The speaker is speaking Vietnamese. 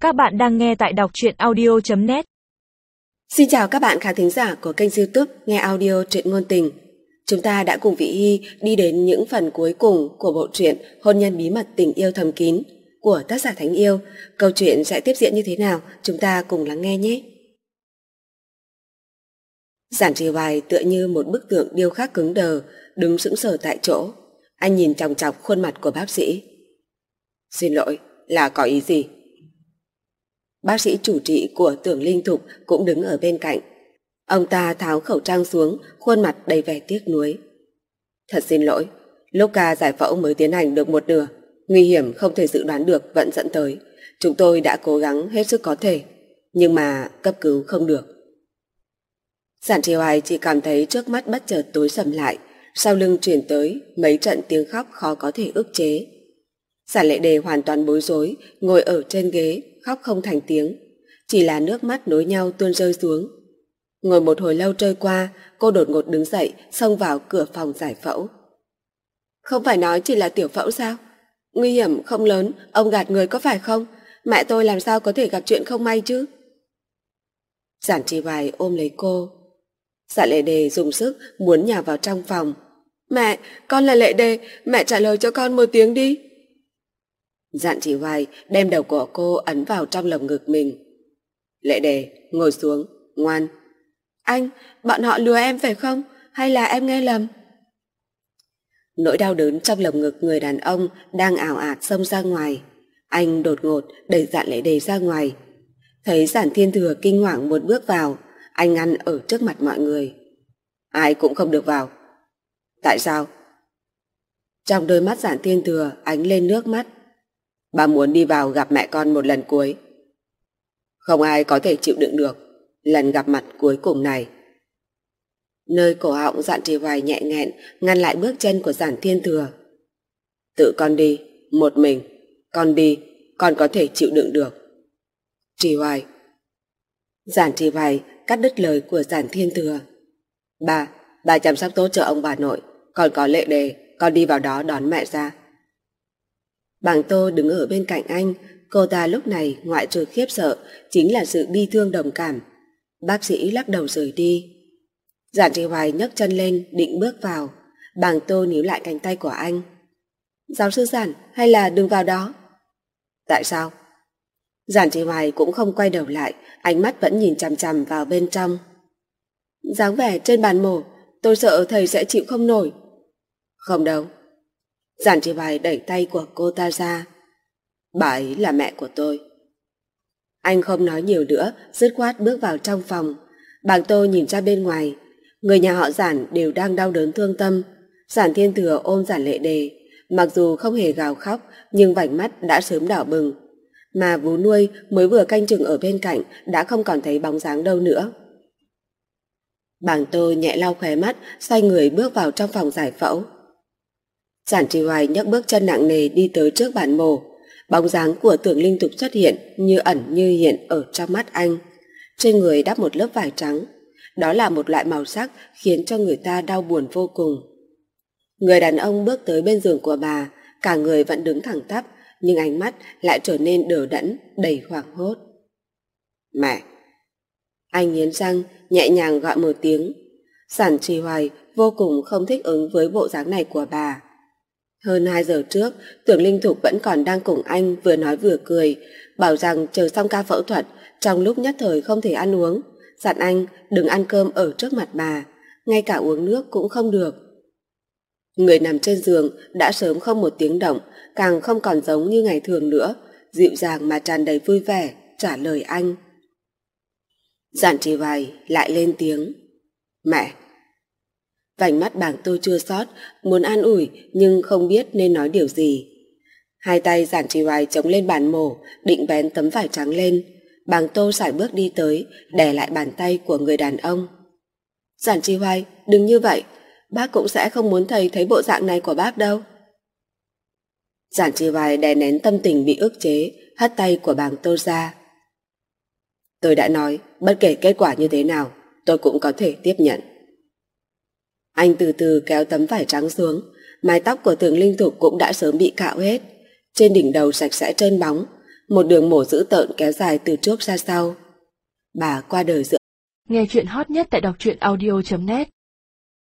Các bạn đang nghe tại đọc truyện audio.net. Xin chào các bạn khán thính giả của kênh YouTube Nghe Audio Truyện Ngôn Tình. Chúng ta đã cùng Vị Hy đi đến những phần cuối cùng của bộ truyện Hôn nhân bí mật tình yêu thầm kín của tác giả Thánh Yêu. Câu chuyện sẽ tiếp diễn như thế nào? Chúng ta cùng lắng nghe nhé. Giản Trì Hoài tựa như một bức tượng điêu khắc cứng đờ, đứng sững sờ tại chỗ. Anh nhìn chòng chọc khuôn mặt của bác sĩ. Xin lỗi, là có ý gì? Bác sĩ chủ trị của Tưởng Linh Thục cũng đứng ở bên cạnh. Ông ta tháo khẩu trang xuống, khuôn mặt đầy vẻ tiếc nuối. Thật xin lỗi, lúc ca giải phẫu mới tiến hành được một nửa, nguy hiểm không thể dự đoán được vẫn dẫn tới. Chúng tôi đã cố gắng hết sức có thể, nhưng mà cấp cứu không được. Giản Trì Hoài chỉ cảm thấy trước mắt bất chợt tối sầm lại, sau lưng truyền tới mấy trận tiếng khóc khó có thể ức chế. Giản Lệ Đề hoàn toàn bối rối, ngồi ở trên ghế, khóc không thành tiếng, chỉ là nước mắt nối nhau tuôn rơi xuống. Ngồi một hồi lâu trôi qua, cô đột ngột đứng dậy, xông vào cửa phòng giải phẫu. Không phải nói chỉ là tiểu phẫu sao? Nguy hiểm không lớn, ông gạt người có phải không? Mẹ tôi làm sao có thể gặp chuyện không may chứ? Giản Trì Hoài ôm lấy cô. Giản Lệ Đề dùng sức muốn nhào vào trong phòng. Mẹ, con là Lệ Đề, mẹ trả lời cho con một tiếng đi. Giản Trì Hoài đem đầu của cô ấn vào trong lồng ngực mình. Lệ Đề, ngồi xuống, ngoan. Anh, bọn họ lừa em phải không? Hay là em nghe lầm? Nỗi đau đớn trong lồng ngực người đàn ông đang ảo ạt xông ra ngoài. Anh đột ngột đẩy Giản Lệ Đề ra ngoài. Thấy Giản Thiên Thừa kinh hoàng một bước vào, anh ngăn ở trước mặt mọi người. Ai cũng không được vào. Tại sao? Trong đôi mắt Giản Thiên Thừa ánh lên nước mắt. Bà muốn đi vào gặp mẹ con một lần cuối. Không ai có thể chịu đựng được lần gặp mặt cuối cùng này. Nơi cổ họng Giản Trì Hoài nhẹ nghẹn ngăn lại bước chân của Giản Thiên Thừa. Tự con đi, một mình. Con đi, con có thể chịu đựng được. Trì Hoài. Giản Trì Hoài cắt đứt lời của Giản Thiên Thừa. Bà chăm sóc tốt cho ông bà nội. Còn có Lệ Đề, con đi vào đó đón mẹ ra. Bàng Tô đứng ở bên cạnh anh. Cô ta lúc này ngoại trừ khiếp sợ chính là sự bi thương đồng cảm. Bác sĩ lắc đầu rời đi. Giản Trì Hoài nhấc chân lên định bước vào. Bàng Tô níu lại cánh tay của anh. Giáo sư Giản, hay là đừng vào đó? Tại sao? Giản Trì Hoài cũng không quay đầu lại, ánh mắt vẫn nhìn chằm chằm vào bên trong. Dáng vẻ trên bàn mổ, tôi sợ thầy sẽ chịu không nổi. Không đâu. Giản Trì Hoài đẩy tay của cô ta ra. Bà ấy là mẹ của tôi. Anh không nói nhiều nữa, dứt khoát bước vào trong phòng. Bàng Tô nhìn ra bên ngoài. Người nhà họ Giản đều đang đau đớn thương tâm. Giản Thiên Thừa ôm Giản Lệ Đề, mặc dù không hề gào khóc nhưng vành mắt đã sớm đỏ bừng. Mà vú nuôi mới vừa canh chừng ở bên cạnh đã không còn thấy bóng dáng đâu nữa. Bàng Tô nhẹ lau khóe mắt, xoay người bước vào trong phòng giải phẫu. Giản Trì Hoài nhấc bước chân nặng nề đi tới trước bàn mổ. Bóng dáng của Tưởng Linh Thục xuất hiện như ẩn như hiện ở trong mắt anh. Trên người đắp một lớp vải trắng. Đó là một loại màu sắc khiến cho người ta đau buồn vô cùng. Người đàn ông bước tới bên giường của bà, cả người vẫn đứng thẳng tắp, nhưng ánh mắt lại trở nên đờ đẫn, đầy hoảng hốt. Mẹ! Anh nghiến răng, nhẹ nhàng gọi một tiếng. Giản Trì Hoài vô cùng không thích ứng với bộ dáng này của bà. Hơn 2 giờ trước, Tưởng Linh Thục vẫn còn đang cùng anh vừa nói vừa cười, bảo rằng chờ xong ca phẫu thuật, trong lúc nhất thời không thể ăn uống, dặn anh đừng ăn cơm ở trước mặt bà, ngay cả uống nước cũng không được. Người nằm trên giường đã sớm không một tiếng động, càng không còn giống như ngày thường nữa, dịu dàng mà tràn đầy vui vẻ trả lời anh. Giản Trì Hoài lại lên tiếng. Mẹ! Vành mắt Bàng Tô chua xót, muốn an ủi nhưng không biết nên nói điều gì. Hai tay Giản Trì Hoài chống lên bàn mổ, định vén tấm vải trắng lên. Bàng Tô sải bước đi tới, đè lại bàn tay của người đàn ông. Giản Trì Hoài, đừng như vậy, bác cũng sẽ không muốn thầy thấy bộ dạng này của bác đâu. Giản Trì Hoài đè nén tâm tình bị ức chế, hất tay của Bàng Tô ra. Tôi đã nói, bất kể kết quả như thế nào, tôi cũng có thể tiếp nhận. Anh từ từ kéo tấm vải trắng xuống, mái tóc của Tưởng Linh Thục cũng đã sớm bị cạo hết. Trên đỉnh đầu sạch sẽ trơn bóng, một đường mổ dữ tợn kéo dài từ trước ra sau. Bà qua đời giữa. Nghe chuyện hot nhất tại đọc truyện audio.net